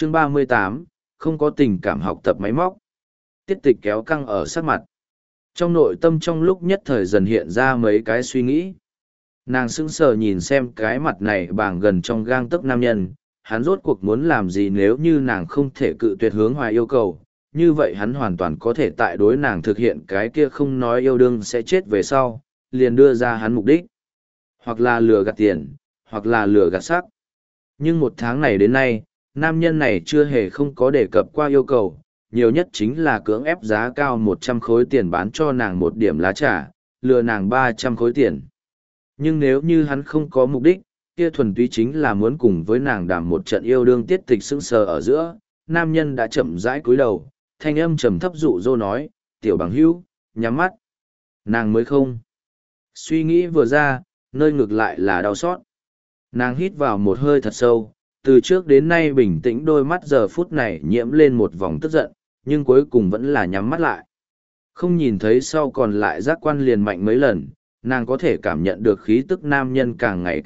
Chương 38, không có tình cảm học tập máy móc. Tiết tịch kéo căng ở sát mặt. Trong nội tâm trong lúc nhất thời dần hiện ra mấy cái suy nghĩ. Nàng sững sờ nhìn xem cái mặt này bàng gần trong gang tấc nam nhân, hắn rốt cuộc muốn làm gì nếu như nàng không thể cự tuyệt hướng hoài yêu cầu, như vậy hắn hoàn toàn có thể tại đối nàng thực hiện cái kia không nói yêu đương sẽ chết về sau, liền đưa ra hắn mục đích. Hoặc là lừa gạt tiền, hoặc là lừa gạt sắc. Nhưng một tháng này đến nay, nam nhân này chưa hề không có đề cập qua yêu cầu, nhiều nhất chính là cưỡng ép giá cao 100 khối tiền bán cho nàng một điểm lá trà, lừa nàng 300 khối tiền. Nhưng nếu như hắn không có mục đích, kia thuần túy chính là muốn cùng với nàng đàm một trận yêu đương. Tiết tịch sững sờ ở giữa, nam nhân đã chậm rãi cúi đầu, thanh âm trầm thấp dụ dỗ nói, tiểu bằng hữu, nhắm mắt. Nàng mới không. Suy nghĩ vừa ra, nơi ngược lại là đau xót. Nàng hít vào một hơi thật sâu, từ trước đến nay bình tĩnh đôi mắt giờ phút này nhiễm lên một vòng tức giận, nhưng cuối cùng vẫn là nhắm mắt lại. Không nhìn thấy sau còn lại giác quan liền mạnh mấy lần, nàng có thể cảm nhận được khí tức nam nhân càng ngày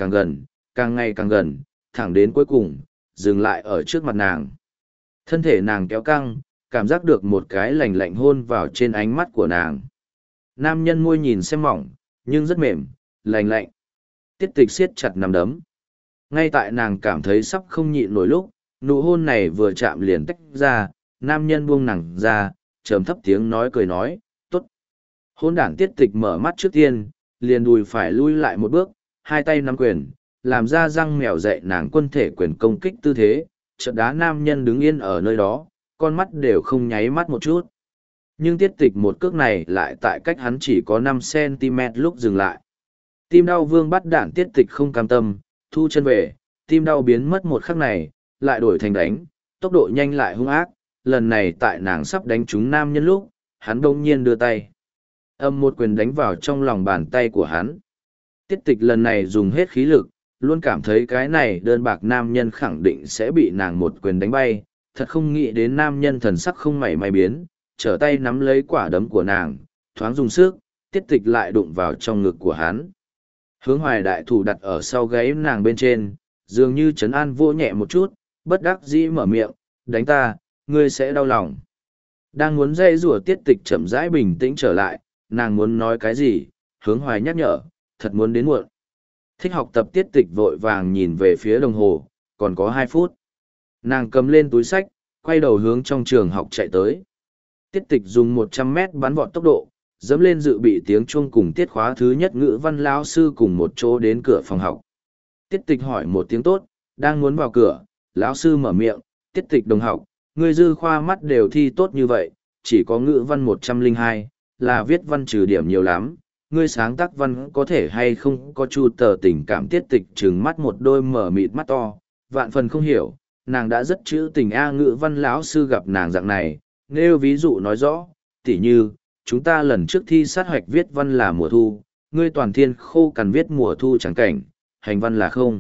càng gần, thẳng đến cuối cùng, dừng lại ở trước mặt nàng. Thân thể nàng kéo căng, cảm giác được một cái lạnh lạnh hôn vào trên ánh mắt của nàng. Nam nhân môi nhìn xem mỏng, nhưng rất mềm, lạnh lạnh. Tiết tịch siết chặt nắm đấm. Ngay tại nàng cảm thấy sắp không nhịn nổi lúc, nụ hôn này vừa chạm liền tách ra, nam nhân buông nàng ra, trầm thấp tiếng nói cười nói, tốt. Hôn đản. Tiết tịch mở mắt trước tiên, liền đùi phải lui lại một bước, hai tay nắm quyền, làm ra răng mèo dạy nàng quân thể quyền công kích tư thế, chợt đá nam nhân đứng yên ở nơi đó, con mắt đều không nháy mắt một chút. Nhưng tiết tịch một cước này lại tại cách hắn chỉ có 5 cm lúc dừng lại. Tim đau vương bắt đạn. Tiết tịch không cam tâm, thu chân về, tim đau biến mất một khắc này, lại đổi thành đánh, tốc độ nhanh lại hung ác, lần này tại nàng sắp đánh trúng nam nhân lúc, hắn đông nhiên đưa tay. Một quyền đánh vào trong lòng bàn tay của hắn. Tiết tịch lần này dùng hết khí lực, luôn cảm thấy cái này đơn bạc nam nhân khẳng định sẽ bị nàng một quyền đánh bay, thật không nghĩ đến nam nhân thần sắc không mảy may biến, trở tay nắm lấy quả đấm của nàng, thoáng dùng sức, tiết tịch lại đụng vào trong ngực của hắn. Hướng hoài đại thủ đặt ở sau gáy nàng bên trên, dường như trấn an vô nhẹ một chút, bất đắc dĩ mở miệng, đánh ta, ngươi sẽ đau lòng. Đang muốn dây rủa tiết tịch chậm rãi bình tĩnh trở lại, nàng muốn nói cái gì, hướng hoài nhắc nhở, thật muốn đến muộn. Thích học tập tiết tịch vội vàng nhìn về phía đồng hồ, còn có 2 phút. Nàng cầm lên túi sách, quay đầu hướng trong trường học chạy tới. Tiết tịch dùng 100 mét bắn vọt tốc độ, dẫm lên dự bị tiếng chuông cùng tiết khóa thứ nhất ngữ văn lão sư cùng một chỗ đến cửa phòng học. Tiết tịch hỏi một tiếng tốt, đang muốn vào cửa, lão sư mở miệng, tiết tịch đồng học, ngươi dư khoa mắt đều thi tốt như vậy, chỉ có ngữ văn 102, là viết văn trừ điểm nhiều lắm, ngươi sáng tác văn có thể hay không có chu tờ tình cảm. Tiết tịch trừng mắt một đôi mở mịt mắt to, vạn phần không hiểu, nàng đã rất trữ tình ngữ văn lão sư gặp nàng dạng này, nêu ví dụ nói rõ, tỉ như, chúng ta lần trước thi sát hoạch viết văn là mùa thu, ngươi toàn thiên khô cằn viết mùa thu trắng cảnh, hành văn là không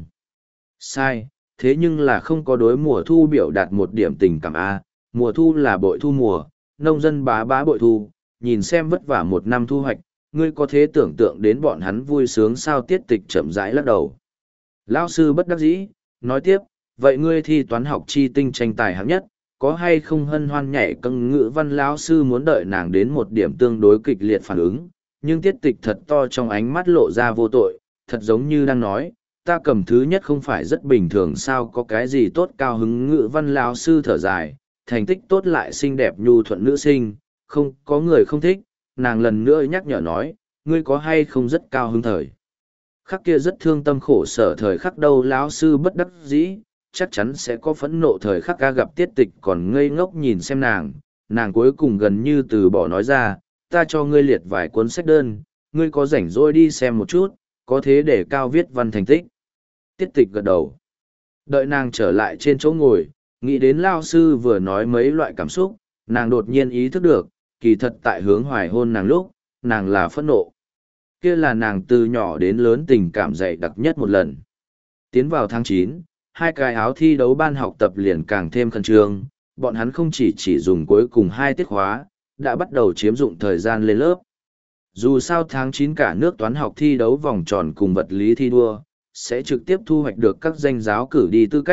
sai, thế nhưng là không có đối mùa thu biểu đạt một điểm tình cảm mùa thu là bội thu mùa, nông dân bá bá bội thu, nhìn xem vất vả một năm thu hoạch, ngươi có thể tưởng tượng đến bọn hắn vui sướng sao. Tiết tịch chậm rãi lắc đầu. Lão sư bất đắc dĩ, nói tiếp, vậy ngươi thi toán học chi tinh tranh tài hạng nhất, có hay không hân hoan nhảy cân? Ngữ văn lão sư muốn đợi nàng đến một điểm tương đối kịch liệt phản ứng, nhưng tiết tịch thật to trong ánh mắt lộ ra vô tội, thật giống như đang nói, ta cầm thứ nhất không phải rất bình thường sao, có cái gì tốt cao hứng? Ngữ văn lão sư thở dài, thành tích tốt lại xinh đẹp nhu thuận nữ sinh, không có người không thích. Nàng lần nữa nhắc nhở nói, ngươi có hay không rất cao hứng thời khắc kia rất thương tâm khổ sở thời khắc đâu? Lão sư bất đắc dĩ, chắc chắn sẽ có phẫn nộ thời khắc. Gặp tiết tịch còn ngây ngốc nhìn xem nàng cuối cùng gần như từ bỏ nói ra, ta cho ngươi liệt vài cuốn sách đơn, ngươi có rảnh rỗi đi xem một chút, có thế để cao viết văn thành tích. Tiết tịch gật đầu. Đợi nàng trở lại trên chỗ ngồi, nghĩ đến lao sư vừa nói mấy loại cảm xúc, nàng đột nhiên ý thức được, kỳ thật tại hướng hoài hôn nàng lúc, nàng là phẫn nộ. Kia là nàng từ nhỏ đến lớn tình cảm dày đặc nhất một lần. Tiến vào tháng 9, 2 cái áo thi đấu ban học tập liền càng thêm khẩn trương, bọn hắn không chỉ dùng cuối cùng 2 tiết khóa, đã bắt đầu chiếm dụng thời gian lên lớp. Dù sao tháng 9 cả nước toán học thi đấu vòng tròn cùng vật lý thi đua, sẽ trực tiếp thu hoạch được các danh giáo cử đi tư cách,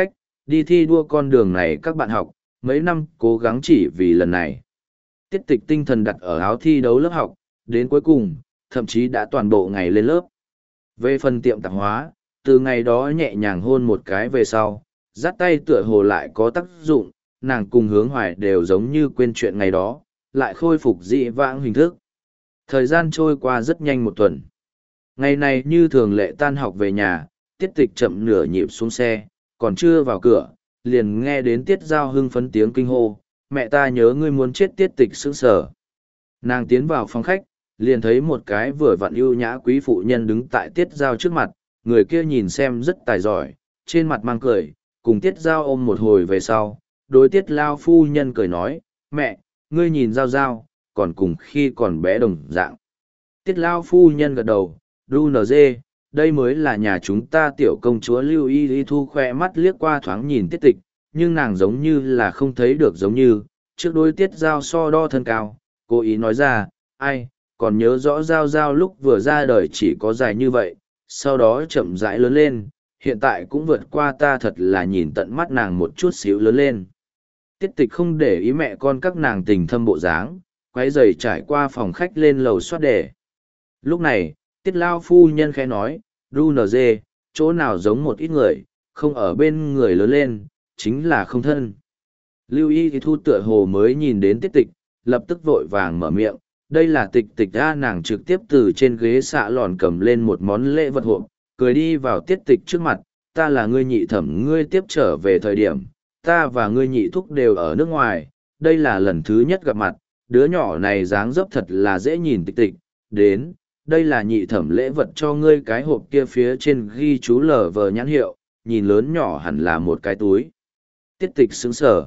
đi thi đua con đường này các bạn học, mấy năm cố gắng chỉ vì lần này. Tiết tịch tinh thần đặt ở áo thi đấu lớp học, đến cuối cùng, thậm chí đã toàn bộ ngày lên lớp. Về phần tiệm tạp hóa, từ ngày đó nhẹ nhàng hôn một cái về sau, dắt tay tựa hồ lại có tác dụng, nàng cùng Hướng Hoài đều giống như quên chuyện ngày đó, lại khôi phục dị vãng hình thức. Thời gian trôi qua rất nhanh một tuần. Ngày này như thường lệ tan học về nhà, Tiết tịch chậm nửa nhịp xuống xe, còn chưa vào cửa, liền nghe đến Tiết Giao hưng phấn tiếng kinh hô, mẹ ta nhớ ngươi muốn chết. Tiết tịch sững sờ. Nàng tiến vào phòng khách, liền thấy một cái vừa vặn ưu nhã quý phụ nhân đứng tại Tiết Giao trước mặt, người kia nhìn xem rất tài giỏi, trên mặt mang cười, cùng Tiết Giao ôm một hồi về sau, đối Tiết Lao phu nhân cười nói, mẹ, ngươi nhìn Giao Giao, còn cùng khi còn bé đồng dạng. Tiết Lao phu nhân gật đầu, đu nờ dê, đây mới là nhà chúng ta tiểu công chúa Lưu Y Y Thu khoe mắt liếc qua thoáng nhìn Tiết tịch, nhưng nàng giống như là không thấy được giống như, trước đối Tiết Giao so đo thân cao, cố ý nói ra, ai, còn nhớ rõ Giao Giao lúc vừa ra đời chỉ có dài như vậy, sau đó chậm rãi lớn lên, hiện tại cũng vượt qua ta, thật là nhìn tận mắt nàng một chút xíu lớn lên. Tiết tịch không để ý mẹ con các nàng tình thâm bộ dáng, quay giày trải qua phòng khách lên lầu soát đề. Lúc này, Tiết Lao phu nhân khẽ nói, ru nờ dê, chỗ nào giống một ít người, không ở bên người lớn lên, chính là không thân. Lưu Y thì thu tựa hồ mới nhìn đến Tiết tịch, lập tức vội vàng mở miệng, đây là tịch tịch ra. Nàng trực tiếp từ trên ghế xạ lòn cầm lên một món lễ vật hộp, cười đi vào Tiết tịch trước mặt, ta là ngươi nhị thẩm, ngươi tiếp trở về thời điểm, ta và ngươi nhị thúc đều ở nước ngoài, đây là lần thứ nhất gặp mặt, đứa nhỏ này dáng dấp thật là dễ nhìn. Tịch tịch, đến, đây là nhị thẩm lễ vật cho ngươi, cái hộp kia phía trên ghi chú lờ vờ nhãn hiệu, nhìn lớn nhỏ hẳn là một cái túi. Tiết tịch sững sờ,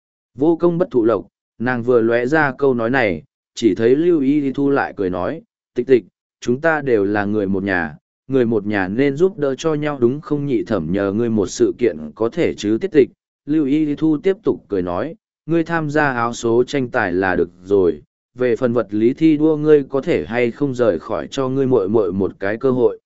vô công bất thụ lộc, nàng vừa lóe ra câu nói này, chỉ thấy Lưu Y Thu lại cười nói, tịch tịch, chúng ta đều là người một nhà nên giúp đỡ cho nhau đúng không? Nhị thẩm nhờ ngươi một sự kiện có thể chứ? Tiết tịch, Lưu Y Thu tiếp tục cười nói, ngươi tham gia áo số tranh tài là được rồi, về phần vật lý thi đua ngươi có thể hay không rời khỏi cho ngươi muội muội một cái cơ hội.